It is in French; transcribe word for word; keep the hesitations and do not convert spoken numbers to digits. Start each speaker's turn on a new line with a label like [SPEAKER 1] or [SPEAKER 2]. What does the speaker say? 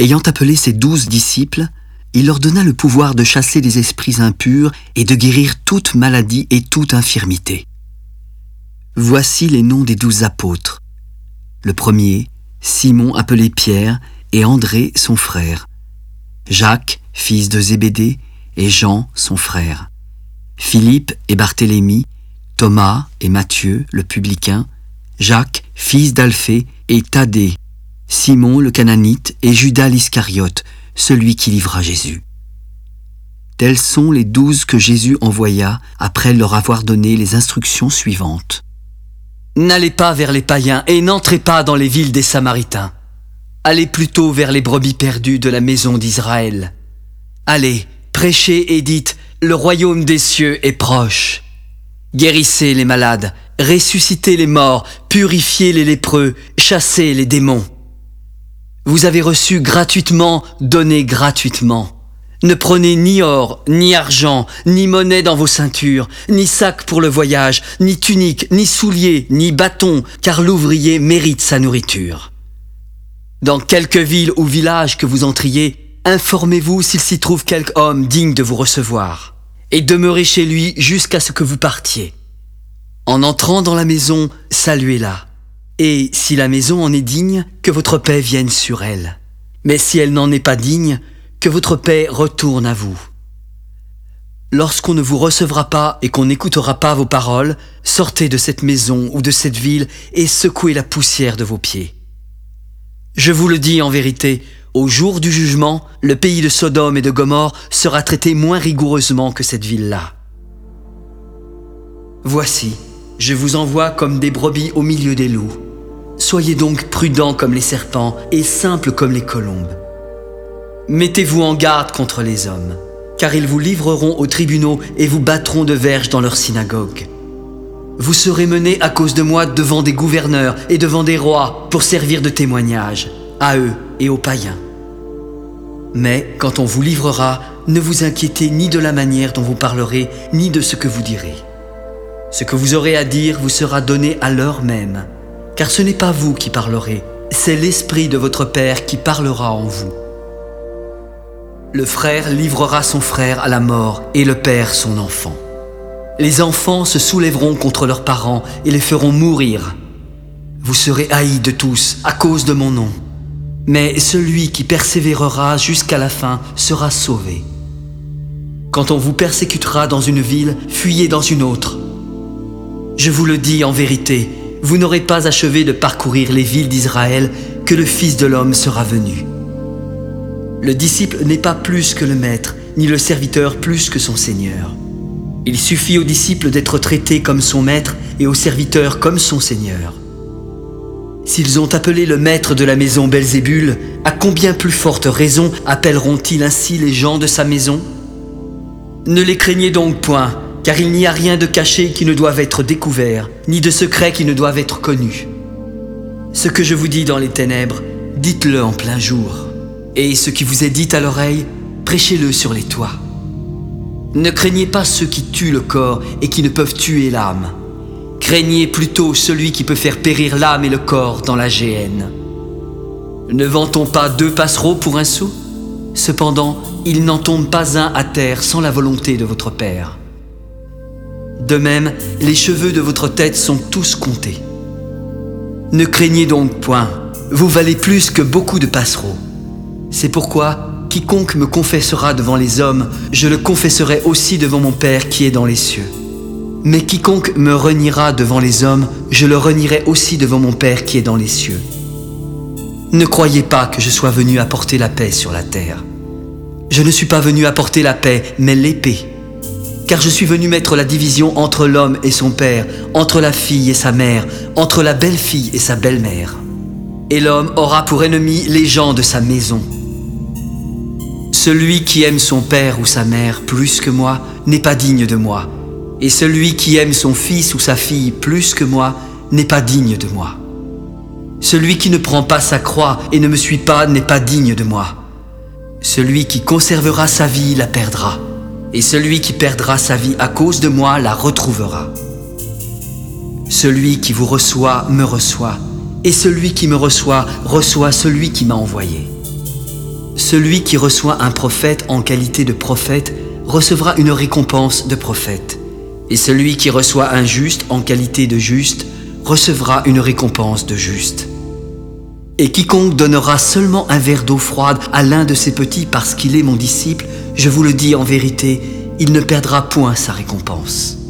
[SPEAKER 1] Ayant appelé ses douze disciples, il leur donna le pouvoir de chasser les esprits impurs et de guérir toute maladie et toute infirmité. Voici les noms des douze apôtres. Le premier, Simon appelé Pierre, et André son frère. Jacques, fils de Zébédée, et Jean son frère. Philippe et Barthélemy, Thomas et Matthieu le publicain, Jacques, fils d'Alphée, et Thaddée, Simon le Cananite et Judas l'Iscariote, celui qui livra Jésus. Tels sont les douze que Jésus envoya après leur avoir donné les instructions suivantes. N'allez pas vers les païens et n'entrez pas dans les villes des Samaritains. Allez plutôt vers les brebis perdues de la maison d'Israël. Allez, prêchez et dites, le royaume des cieux est proche. Guérissez les malades, ressuscitez les morts, purifiez les lépreux, chassez les démons. Vous avez reçu gratuitement, donnez gratuitement. Ne prenez ni or, ni argent, ni monnaie dans vos ceintures, ni sac pour le voyage, ni tunique, ni souliers, ni bâton, car l'ouvrier mérite sa nourriture. Dans quelque ville ou village que vous entriez, informez-vous s'il s'y trouve quelque homme digne de vous recevoir, et demeurez chez lui jusqu'à ce que vous partiez. En entrant dans la maison, saluez-la. Et si la maison en est digne, que votre paix vienne sur elle. Mais si elle n'en est pas digne, que votre paix retourne à vous. Lorsqu'on ne vous recevra pas et qu'on n'écoutera pas vos paroles, sortez de cette maison ou de cette ville et secouez la poussière de vos pieds. Je vous le dis en vérité, au jour du jugement, le pays de Sodome et de Gomorrhe sera traité moins rigoureusement que cette ville-là. Voici, je vous envoie comme des brebis au milieu des loups. Soyez donc prudents comme les serpents et simples comme les colombes. Mettez-vous en garde contre les hommes, car ils vous livreront aux tribunaux et vous battront de verges dans leurs synagogues. Vous serez menés à cause de moi devant des gouverneurs et devant des rois pour servir de témoignage, à eux et aux païens. Mais quand on vous livrera, ne vous inquiétez ni de la manière dont vous parlerez, ni de ce que vous direz. Ce que vous aurez à dire vous sera donné à l'heure même, car ce n'est pas vous qui parlerez, c'est l'Esprit de votre Père qui parlera en vous. Le frère livrera son frère à la mort et le père son enfant. Les enfants se soulèveront contre leurs parents et les feront mourir. Vous serez haïs de tous à cause de mon nom. Mais celui qui persévérera jusqu'à la fin sera sauvé. Quand on vous persécutera dans une ville, fuyez dans une autre. Je vous le dis en vérité, vous n'aurez pas achevé de parcourir les villes d'Israël que le Fils de l'homme sera venu. Le disciple n'est pas plus que le maître, ni le serviteur plus que son Seigneur. Il suffit au disciple d'être traité comme son maître et au serviteur comme son Seigneur. S'ils ont appelé le maître de la maison Belzébul, à combien plus forte raison appelleront-ils ainsi les gens de sa maison? Ne les craignez donc point, car il n'y a rien de caché qui ne doive être découvert, ni de secret qui ne doive être connu. Ce que je vous dis dans les ténèbres, dites-le en plein jour. Et ce qui vous est dit à l'oreille, prêchez-le sur les toits. Ne craignez pas ceux qui tuent le corps et qui ne peuvent tuer l'âme. Craignez plutôt celui qui peut faire périr l'âme et le corps dans la géhenne. Ne vend-on pas deux passereaux pour un sou? Cependant, il n'en tombe pas un à terre sans la volonté de votre Père. De même, les cheveux de votre tête sont tous comptés. Ne craignez donc point, vous valez plus que beaucoup de passereaux. C'est pourquoi, quiconque me confessera devant les hommes, je le confesserai aussi devant mon Père qui est dans les cieux. Mais quiconque me reniera devant les hommes, je le renierai aussi devant mon Père qui est dans les cieux. Ne croyez pas que je sois venu apporter la paix sur la terre. Je ne suis pas venu apporter la paix, mais l'épée. Car je suis venu mettre la division entre l'homme et son père, entre la fille et sa mère, entre la belle-fille et sa belle-mère. Et l'homme aura pour ennemi les gens de sa maison. Celui qui aime son père ou sa mère plus que moi n'est pas digne de moi, et celui qui aime son fils ou sa fille plus que moi n'est pas digne de moi. Celui qui ne prend pas sa croix et ne me suit pas n'est pas digne de moi. Celui qui conservera sa vie la perdra, et celui qui perdra sa vie à cause de moi la retrouvera. Celui qui vous reçoit me reçoit, et celui qui me reçoit reçoit celui qui m'a envoyé. Celui qui reçoit un prophète en qualité de prophète recevra une récompense de prophète. Et celui qui reçoit un juste en qualité de juste recevra une récompense de juste. Et quiconque donnera seulement un verre d'eau froide à l'un de ses petits parce qu'il est mon disciple, je vous le dis en vérité, il ne perdra point sa récompense.